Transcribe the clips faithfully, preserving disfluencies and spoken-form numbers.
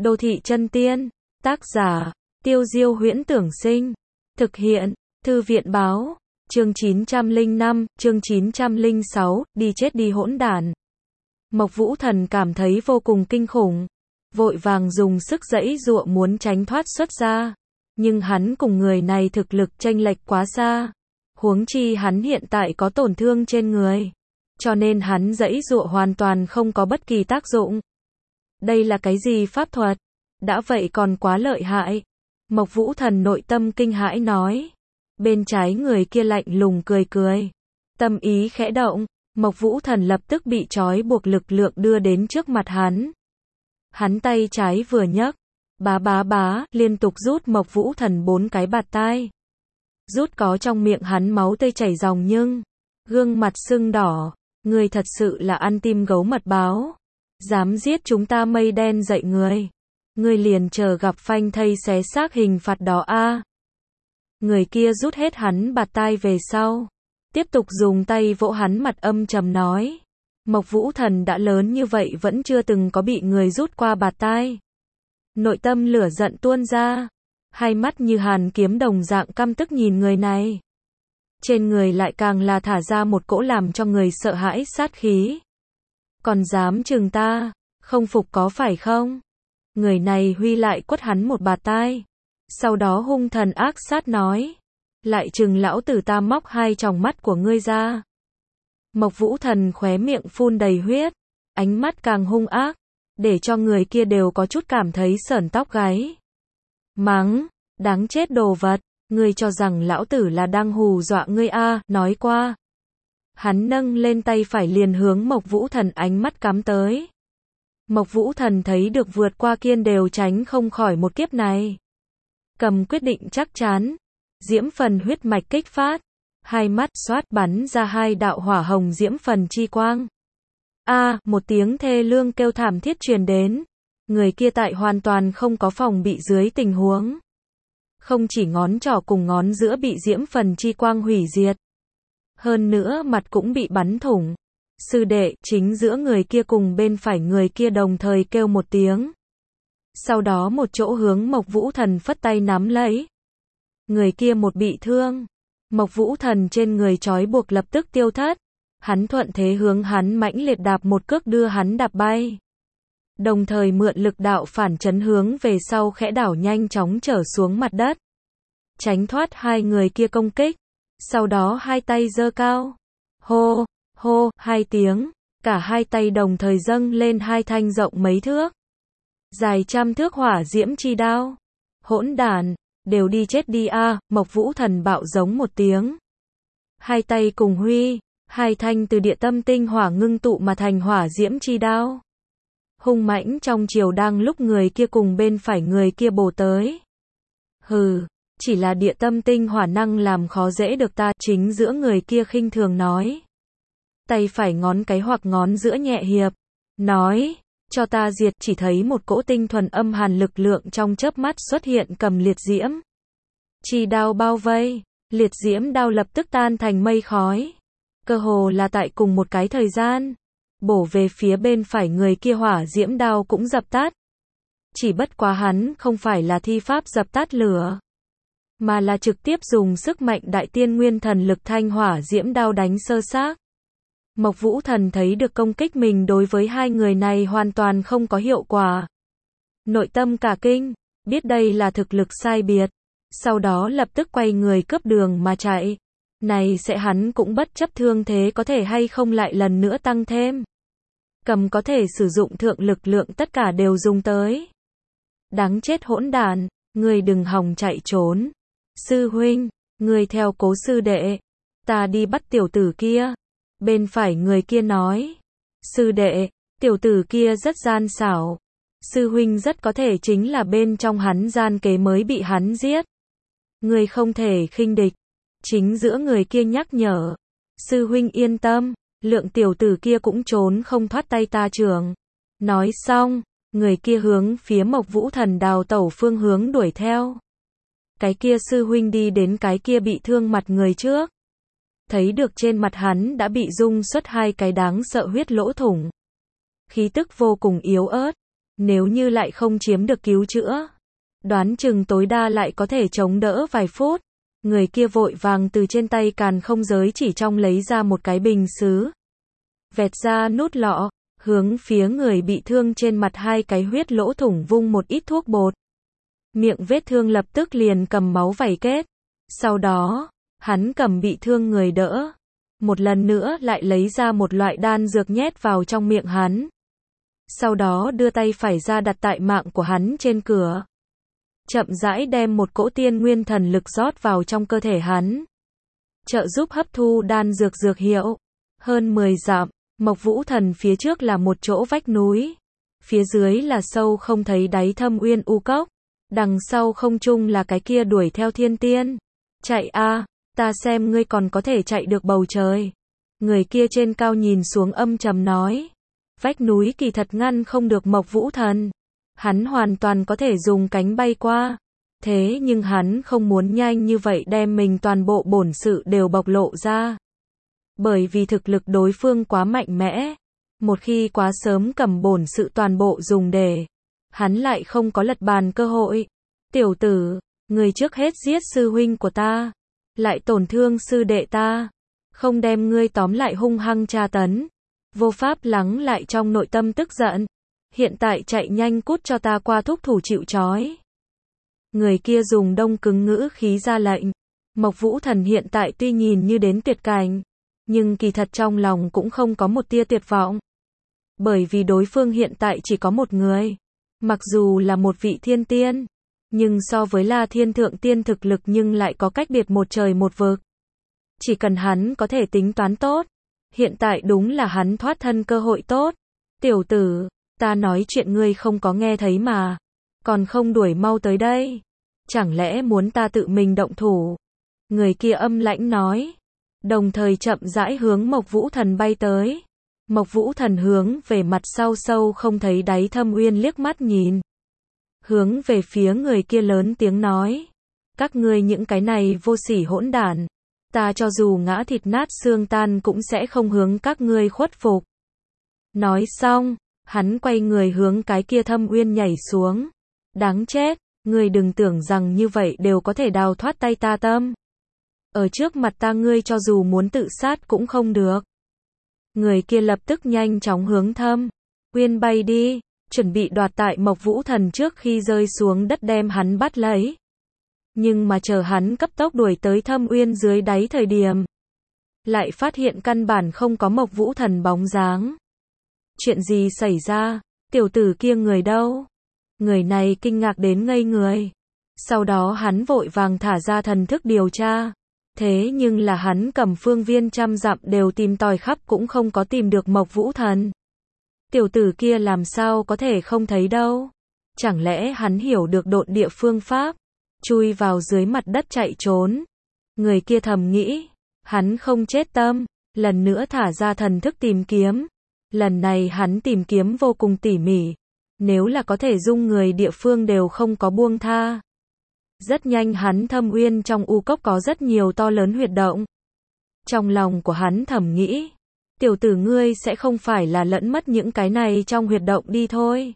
Đô thị chân tiên. Tác giả, Tiêu Diêu Huyễn Tưởng Sinh. Thực hiện, Thư viện Báo. Chương chín trăm lẻ năm, chương chín trăm lẻ sáu, đi chết đi hỗn đản. Mộc Vũ Thần cảm thấy vô cùng kinh khủng. Vội vàng dùng sức giãy giụa muốn tránh thoát xuất ra. Nhưng hắn cùng người này thực lực chênh lệch quá xa. Huống chi hắn hiện tại có tổn thương trên người. Cho nên hắn giãy giụa hoàn toàn không có bất kỳ tác dụng. Đây là cái gì pháp thuật? Đã vậy còn quá lợi hại. Mộc Vũ Thần nội tâm kinh hãi nói. Bên trái người kia lạnh lùng cười cười. Tâm ý khẽ động, Mộc Vũ Thần lập tức bị trói buộc lực lượng đưa đến trước mặt hắn. Hắn tay trái vừa nhấc, bá bá bá, liên tục rút Mộc Vũ Thần bốn cái bạt tai. Rút có trong miệng hắn máu tươi chảy ròng nhưng, gương mặt sưng đỏ, người thật sự là ăn tim gấu mật báo. Dám giết chúng ta mây đen dậy người. Người liền chờ gặp phanh thây xé xác hình phạt đó a. Người kia rút hết hắn bạt tai về sau. Tiếp tục dùng tay vỗ hắn mặt âm trầm nói. Mộc Vũ Thần đã lớn như vậy vẫn chưa từng có bị người rút qua bạt tai. Nội tâm lửa giận tuôn ra. Hai mắt như hàn kiếm đồng dạng căm tức nhìn người này. Trên người lại càng là thả ra một cỗ làm cho người sợ hãi sát khí. Còn dám chừng ta, không phục có phải không? Người này huy lại quất hắn một bạt tai. Sau đó hung thần ác sát nói. Lại chừng lão tử ta móc hai tròng mắt của ngươi ra. Mộc Vũ Thần khóe miệng phun đầy huyết. Ánh mắt càng hung ác. Để cho người kia đều có chút cảm thấy sởn tóc gáy. Mắng, đáng chết đồ vật. Ngươi cho rằng lão tử là đang hù dọa ngươi a, nói qua. Hắn nâng lên tay phải liền hướng Mộc Vũ Thần ánh mắt cắm tới. Mộc Vũ Thần thấy được vượt qua kiên đều tránh không khỏi một kiếp này. Cầm quyết định chắc chắn. Diễm phần huyết mạch kích phát. Hai mắt xoát bắn ra hai đạo hỏa hồng diễm phần chi quang. A, một tiếng thê lương kêu thảm thiết truyền đến. Người kia tại hoàn toàn không có phòng bị dưới tình huống. Không chỉ ngón trỏ cùng ngón giữa bị diễm phần chi quang hủy diệt. Hơn nữa mặt cũng bị bắn thủng. Sư đệ, chính giữa người kia cùng bên phải người kia đồng thời kêu một tiếng. Sau đó một chỗ hướng Mộc Vũ Thần phất tay nắm lấy. Người kia một bị thương. Mộc Vũ Thần trên người trói buộc lập tức tiêu thất. Hắn thuận thế hướng hắn mãnh liệt đạp một cước đưa hắn đạp bay. Đồng thời mượn lực đạo phản chấn hướng về sau khẽ đảo nhanh chóng trở xuống mặt đất. Tránh thoát hai người kia công kích. Sau đó hai tay giơ cao. Hô, hô, hai tiếng. Cả hai tay đồng thời dâng lên hai thanh rộng mấy thước. Dài trăm thước hỏa diễm chi đao. Hỗn đản, đều đi chết đi a, Mộc Vũ Thần bạo giống một tiếng. Hai tay cùng huy, hai thanh từ địa tâm tinh hỏa ngưng tụ mà thành hỏa diễm chi đao. Hung mãnh trong chiều đang lúc người kia cùng bên phải người kia bổ tới. Hừ, chỉ là địa tâm tinh hỏa năng làm khó dễ được ta, chính giữa người kia khinh thường nói. Tay phải ngón cái hoặc ngón giữa nhẹ hiệp, nói, cho ta diệt, chỉ thấy một cỗ tinh thuần âm hàn lực lượng trong chớp mắt xuất hiện cầm liệt diễm. Chi đao bao vây, liệt diễm đao lập tức tan thành mây khói. Cơ hồ là tại cùng một cái thời gian. Bổ về phía bên phải người kia hỏa diễm đao cũng dập tắt. Chỉ bất quá hắn không phải là thi pháp dập tắt lửa. Mà là trực tiếp dùng sức mạnh đại tiên nguyên thần lực thanh hỏa diễm đao đánh sơ xác. Mộc Vũ Thần thấy được công kích mình đối với hai người này hoàn toàn không có hiệu quả. Nội tâm cả kinh, biết đây là thực lực sai biệt. Sau đó lập tức quay người cướp đường mà chạy. Này sẽ hắn cũng bất chấp thương thế có thể hay không lại lần nữa tăng thêm. Cầm có thể sử dụng thượng lực lượng tất cả đều dùng tới. Đáng chết hỗn đản, ngươi đừng hòng chạy trốn. Sư huynh, ngươi theo cố sư đệ. Ta đi bắt tiểu tử kia. Bên phải người kia nói. Sư đệ, tiểu tử kia rất gian xảo. Sư huynh rất có thể chính là bên trong hắn gian kế mới bị hắn giết. Ngươi không thể khinh địch. Chính giữa người kia nhắc nhở. Sư huynh yên tâm, lượng tiểu tử kia cũng trốn không thoát tay ta trưởng. Nói xong, người kia hướng phía Mộc Vũ Thần đào tẩu phương hướng đuổi theo. Cái kia sư huynh đi đến cái kia bị thương mặt người trước. Thấy được trên mặt hắn đã bị rung xuất hai cái đáng sợ huyết lỗ thủng. Khí tức vô cùng yếu ớt. Nếu như lại không chiếm được cứu chữa, đoán chừng tối đa lại có thể chống đỡ vài phút. Người kia vội vàng từ trên tay càn không giới chỉ trong lấy ra một cái bình sứ. Vẹt ra nút lọ, hướng phía người bị thương trên mặt hai cái huyết lỗ thủng vung một ít thuốc bột. Miệng vết thương lập tức liền cầm máu vảy kết. Sau đó, hắn cầm bị thương người đỡ. Một lần nữa lại lấy ra một loại đan dược nhét vào trong miệng hắn. Sau đó đưa tay phải ra đặt tại mạng của hắn trên cửa. Chậm rãi đem một cỗ tiên nguyên thần lực rót vào trong cơ thể hắn. Trợ giúp hấp thu đan dược dược hiệu. Hơn mười dặm, Mộc Vũ Thần phía trước là một chỗ vách núi. Phía dưới là sâu không thấy đáy thâm uyên u cốc. Đằng sau không trung là cái kia đuổi theo thiên tiên. Chạy a, ta xem ngươi còn có thể chạy được bầu trời. Người kia trên cao nhìn xuống âm trầm nói. Vách núi kỳ thật ngăn không được Mộc Vũ Thần. Hắn hoàn toàn có thể dùng cánh bay qua. Thế nhưng hắn không muốn nhanh như vậy đem mình toàn bộ bổn sự đều bộc lộ ra. Bởi vì thực lực đối phương quá mạnh mẽ. Một khi quá sớm cầm bổn sự toàn bộ dùng để, hắn lại không có lật bàn cơ hội. Tiểu tử, người trước hết giết sư huynh của ta, lại tổn thương sư đệ ta, không đem ngươi tóm lại hung hăng tra tấn. Vô pháp lắng lại trong nội tâm tức giận. Hiện tại chạy nhanh cút cho ta qua thúc thủ chịu trói. Người kia dùng đông cứng ngữ khí ra lệnh. Mộc Vũ Thần hiện tại tuy nhìn như đến tuyệt cảnh, nhưng kỳ thật trong lòng cũng không có một tia tuyệt vọng. Bởi vì đối phương hiện tại chỉ có một người. Mặc dù là một vị thiên tiên, nhưng so với La Thiên Thượng Tiên thực lực nhưng lại có cách biệt một trời một vực. Chỉ cần hắn có thể tính toán tốt, hiện tại đúng là hắn thoát thân cơ hội tốt. Tiểu tử, ta nói chuyện ngươi không có nghe thấy mà, còn không đuổi mau tới đây. Chẳng lẽ muốn ta tự mình động thủ? Người kia âm lãnh nói, đồng thời chậm rãi hướng Mộc Vũ Thần bay tới. Mộc Vũ Thần hướng về mặt sau sâu không thấy đáy thâm uyên liếc mắt nhìn. Hướng về phía người kia lớn tiếng nói, các ngươi những cái này vô sỉ hỗn đản, ta cho dù ngã thịt nát xương tan cũng sẽ không hướng các ngươi khuất phục. Nói xong, hắn quay người hướng cái kia thâm uyên nhảy xuống. Đáng chết, ngươi đừng tưởng rằng như vậy đều có thể đào thoát tay ta tâm. Ở trước mặt ta ngươi cho dù muốn tự sát cũng không được. Người kia lập tức nhanh chóng hướng thâm uyên bay đi, chuẩn bị đoạt tại Mộc Vũ Thần trước khi rơi xuống đất đem hắn bắt lấy. Nhưng mà chờ hắn cấp tốc đuổi tới thâm uyên dưới đáy thời điểm, lại phát hiện căn bản không có Mộc Vũ Thần bóng dáng. Chuyện gì xảy ra? Tiểu tử kia người đâu? Người này kinh ngạc đến ngây người. Sau đó hắn vội vàng thả ra thần thức điều tra. Thế nhưng là hắn cầm phương viên trăm dặm đều tìm tòi khắp cũng không có tìm được Mộc Vũ Thần. Tiểu tử kia làm sao có thể không thấy đâu? Chẳng lẽ hắn hiểu được độn địa phương pháp, chui vào dưới mặt đất chạy trốn? Người kia thầm nghĩ, hắn không chết tâm, lần nữa thả ra thần thức tìm kiếm. Lần này hắn tìm kiếm vô cùng tỉ mỉ, nếu là có thể dung người địa phương đều không có buông tha. Rất nhanh hắn thâm uyên trong u cốc có rất nhiều to lớn huyệt động. Trong lòng của hắn thầm nghĩ, tiểu tử ngươi sẽ không phải là lẫn mất những cái này trong huyệt động đi thôi.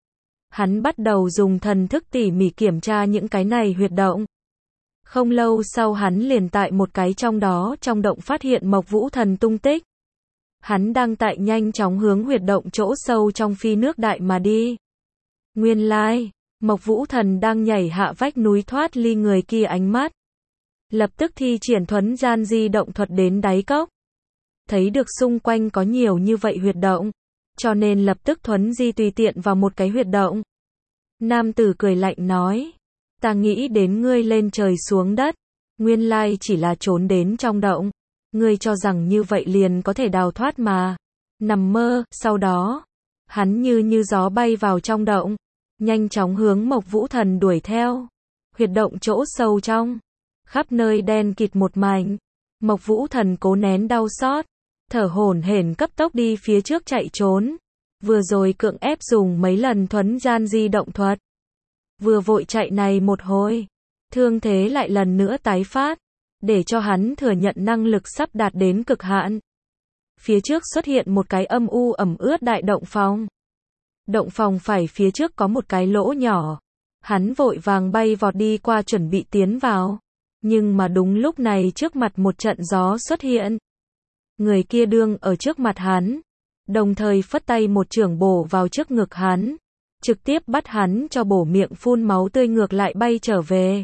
Hắn bắt đầu dùng thần thức tỉ mỉ kiểm tra những cái này huyệt động. Không lâu sau hắn liền tại một cái trong đó trong động phát hiện Mộc Vũ Thần tung tích. Hắn đang tại nhanh chóng hướng huyệt động chỗ sâu trong phi nước đại mà đi. Nguyên lai, Mộc Vũ Thần đang nhảy hạ vách núi thoát ly người kia ánh mắt. Lập tức thi triển thuấn gian di động thuật đến đáy cốc. Thấy được xung quanh có nhiều như vậy huyệt động, cho nên lập tức thuấn di tùy tiện vào một cái huyệt động. Nam tử cười lạnh nói, ta nghĩ đến ngươi lên trời xuống đất, nguyên lai chỉ là trốn đến trong động. Ngươi cho rằng như vậy liền có thể đào thoát mà. Nằm mơ. Sau đó, hắn như như gió bay vào trong động, nhanh chóng hướng Mộc Vũ Thần đuổi theo. Huyệt động chỗ sâu trong, khắp nơi đen kịt một mảnh. Mộc Vũ Thần cố nén đau xót, thở hổn hển cấp tốc đi phía trước chạy trốn. Vừa rồi cưỡng ép dùng mấy lần thuấn gian di động thuật. Vừa vội chạy này một hồi, thương thế lại lần nữa tái phát, để cho hắn thừa nhận năng lực sắp đạt đến cực hạn. Phía trước xuất hiện một cái âm u ẩm ướt đại động phòng. Động phòng phải phía trước có một cái lỗ nhỏ. Hắn vội vàng bay vọt đi qua chuẩn bị tiến vào. Nhưng mà đúng lúc này trước mặt một trận gió xuất hiện. Người kia đương ở trước mặt hắn. Đồng thời phất tay một chưởng bổ vào trước ngực hắn. Trực tiếp bắt hắn cho bổ miệng phun máu tươi ngược lại bay trở về.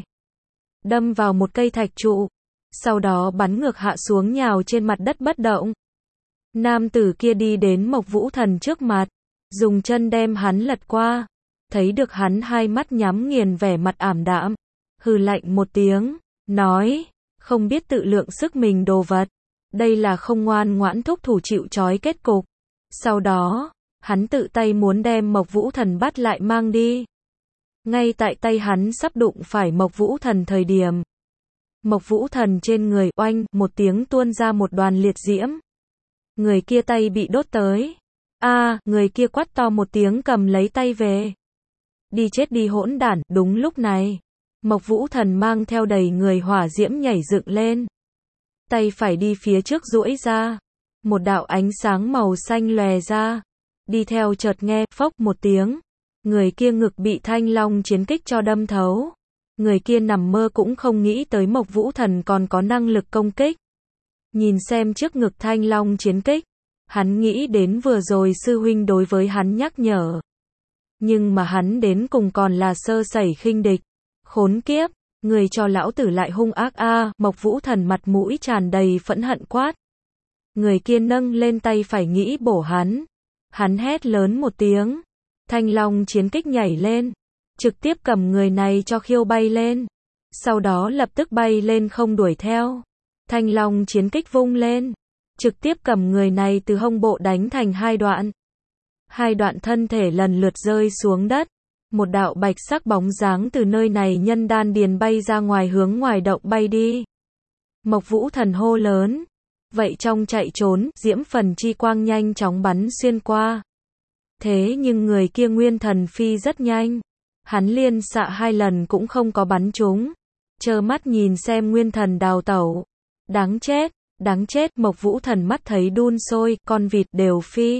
Đâm vào một cây thạch trụ. Sau đó bắn ngược hạ xuống nhào trên mặt đất bất động. Nam tử kia đi đến Mộc Vũ Thần trước mặt. Dùng chân đem hắn lật qua. Thấy được hắn hai mắt nhắm nghiền vẻ mặt ảm đạm. Hừ lạnh một tiếng. Nói. Không biết tự lượng sức mình đồ vật. Đây là không ngoan ngoãn thúc thủ chịu trói kết cục. Sau đó. Hắn tự tay muốn đem Mộc Vũ Thần bắt lại mang đi. Ngay tại tay hắn sắp đụng phải Mộc Vũ Thần thời điểm. Mộc Vũ Thần trên người oanh một tiếng tuôn ra một đoàn liệt diễm. Người kia tay bị đốt tới. A, à, người kia quát to một tiếng cầm lấy tay về. Đi chết đi hỗn đản, đúng lúc này. Mộc Vũ Thần mang theo đầy người hỏa diễm nhảy dựng lên. Tay phải đi phía trước duỗi ra. Một đạo ánh sáng màu xanh lòe ra. Đi theo chợt nghe, phốc một tiếng. Người kia ngực bị Thanh Long chiến kích cho đâm thấu. Người kia nằm mơ cũng không nghĩ tới Mộc Vũ Thần còn có năng lực công kích. Nhìn xem trước ngực Thanh Long chiến kích. Hắn nghĩ đến vừa rồi sư huynh đối với hắn nhắc nhở. Nhưng mà hắn đến cùng còn là sơ sẩy khinh địch. Khốn kiếp, người cho lão tử lại hung ác a, à, Mộc Vũ Thần mặt mũi tràn đầy phẫn hận quát. Người kia nâng lên tay phải nghĩ bổ hắn. Hắn hét lớn một tiếng. Thanh Long chiến kích nhảy lên. Trực tiếp cầm người này cho khiêu bay lên. Sau đó lập tức bay lên không đuổi theo. Thanh Long chiến kích vung lên. Trực tiếp cầm người này từ hông bộ đánh thành hai đoạn. Hai đoạn thân thể lần lượt rơi xuống đất. Một đạo bạch sắc bóng dáng từ nơi này nhân đan điền bay ra ngoài hướng ngoài động bay đi. Mộc Vũ Thần hô lớn. Vậy trong chạy trốn, diễm phần chi quang nhanh chóng bắn xuyên qua. Thế nhưng người kia nguyên thần phi rất nhanh. Hắn liên xạ hai lần cũng không có bắn trúng. Trơ mắt nhìn xem nguyên thần đào tẩu. Đáng chết, đáng chết, Mộc Vũ Thần mắt thấy đun sôi, con vịt đều phi.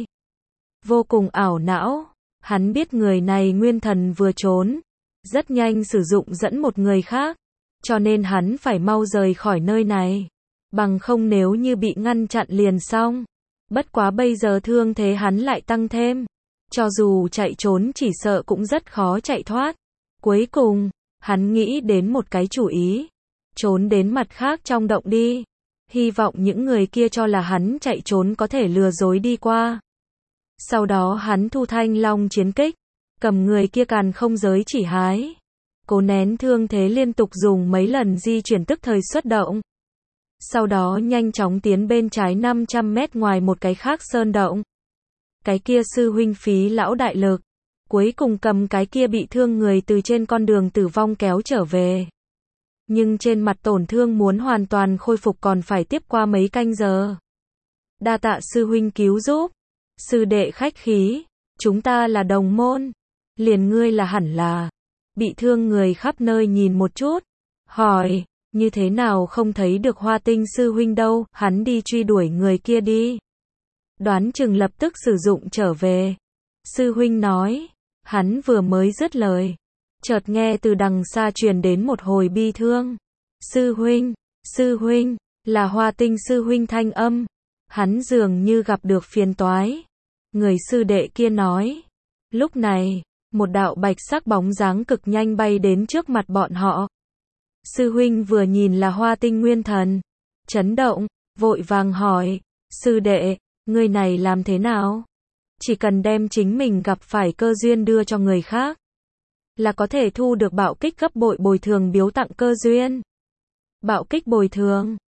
Vô cùng ảo não. Hắn biết người này nguyên thần vừa trốn. Rất nhanh sử dụng dẫn một người khác. Cho nên hắn phải mau rời khỏi nơi này. Bằng không nếu như bị ngăn chặn liền xong. Bất quá bây giờ thương thế hắn lại tăng thêm. Cho dù chạy trốn chỉ sợ cũng rất khó chạy thoát. Cuối cùng, hắn nghĩ đến một cái chủ ý. Trốn đến mặt khác trong động đi. Hy vọng những người kia cho là hắn chạy trốn có thể lừa dối đi qua. Sau đó hắn thu Thanh Long chiến kích. Cầm người kia càn không giới chỉ hái. Cố nén thương thế liên tục dùng mấy lần di chuyển tức thời xuất động. Sau đó nhanh chóng tiến bên trái năm trăm mét ngoài một cái khác sơn động. Cái kia sư huynh phí lão đại lực. Cuối cùng cầm cái kia bị thương người từ trên con đường tử vong kéo trở về. Nhưng trên mặt tổn thương muốn hoàn toàn khôi phục còn phải tiếp qua mấy canh giờ. Đa tạ sư huynh cứu giúp. Sư đệ khách khí. Chúng ta là đồng môn. Liền ngươi là hẳn là. Bị thương người khắp nơi nhìn một chút. Hỏi. Như thế nào không thấy được Hoa Tinh sư huynh đâu, hắn đi truy đuổi người kia đi. Đoán chừng lập tức sử dụng trở về. Sư huynh nói, hắn vừa mới dứt lời. Chợt nghe từ đằng xa truyền đến một hồi bi thương. Sư huynh, sư huynh, là Hoa Tinh sư huynh thanh âm. Hắn dường như gặp được phiền toái. Người sư đệ kia nói. Lúc này, một đạo bạch sắc bóng dáng cực nhanh bay đến trước mặt bọn họ. Sư huynh vừa nhìn là Hoa Tinh nguyên thần. Chấn động, vội vàng hỏi. Sư đệ, người này làm thế nào? Chỉ cần đem chính mình gặp phải cơ duyên đưa cho người khác. Là có thể thu được bạo kích gấp bội bồi thường biếu tặng cơ duyên. Bạo kích bồi thường.